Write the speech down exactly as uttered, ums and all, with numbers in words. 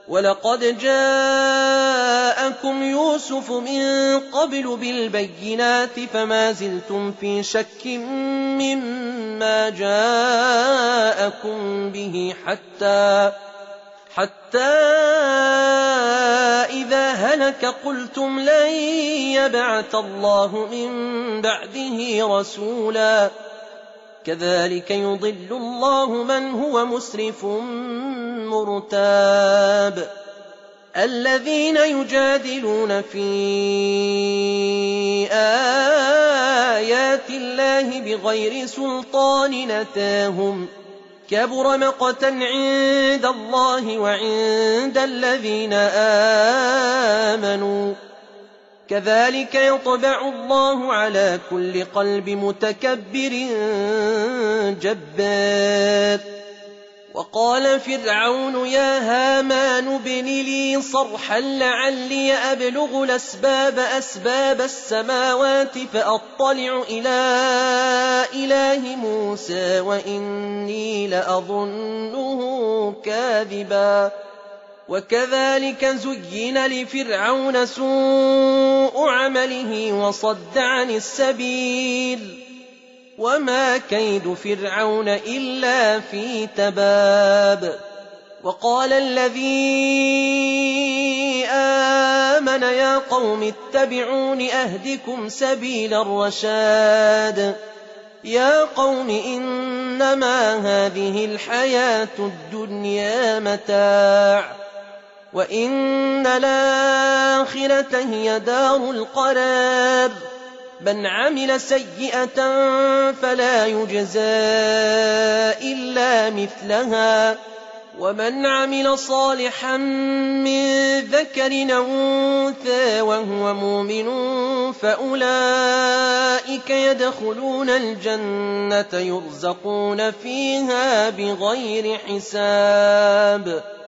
وَلَقَدْ جَاءَكُمْ يُوسُفُ مِنْ قَبْلُ بِالْبَيِّنَاتِ فَمَا زِلْتُمْ فِي شَكٍّ مِّمَّا جَاءَكُمْ بِهِ حَتَّى حَتَّى إِذَا هَلَكَ قُلْتُمْ لَن يَبْعَثَ اللَّهُ مِن بَعْدِهِ رَسُولًا كَذَلِكَ يُضِلُّ اللَّهُ مَنْ هُوَ مُسْرِفٌ مُرْتَابٌ الَّذِينَ يُجَادِلُونَ فِي آيَاتِ اللَّهِ بِغَيْرِ سُلْطَانٍ أَتَاهُمْ كَبُرَ مَقْتًا عِندَ اللَّهِ وَعِندَ الَّذِينَ آمَنُوا كَذَلِكَ يَطْبَعُ اللَّهُ عَلَى كُلِّ قَلْبِ مُتَكَبِّرٍ جَبَّارٍ وَقَالَ فِرْعَوْنُ يَا هَامَانُ ابْنِ لِي صَرْحًا لَعَلِّي أَبْلُغُ الْأَسْبَابَ أَسْبَابَ السَّمَاوَاتِ فَأَطَّلِعُ إِلَىٰ إِلَٰهِ مُوسَىٰ وَإِنِّي لَأَظُنُّهُ كَاذِبًا وَكَذَلِكَ زُيِّنَ لِفِرْعَوْنَ سُوءُ عَمَلِهِ وَصَدَّ عَنِ السَّبِيلِ وَمَا كَيْدُ فِرْعَوْنَ إِلَّا فِي تَبَابٍ وَقَالَ الَّذِي آمَنَ يَا قَوْمِ اتَّبِعُونِ أَهْدِكُمْ سَبِيلَ الرَّشَادِ يَا قَوْمِ إِنَّمَا هَٰذِهِ الْحَيَاةُ الدُّنْيَا مَتَاعٌ وَإِنَّ الْآخِرَةَ هِيَ دَارُ الْقَرَارِ مَنْ عَمِلَ سَيِّئَةً فَلَا يُجْزَىٰ إِلَّا مِثْلَهَا وَمَنْ عَمِلَ صَالِحًا مِّن ذَكَرٍ أَوْ أُنثَىٰ وَهُوَ مُؤْمِنٌ فَأُولَٰئِكَ يَدْخُلُونَ الْجَنَّةَ يُرْزَقُونَ فِيهَا بِغَيْرِ حِسَابٍ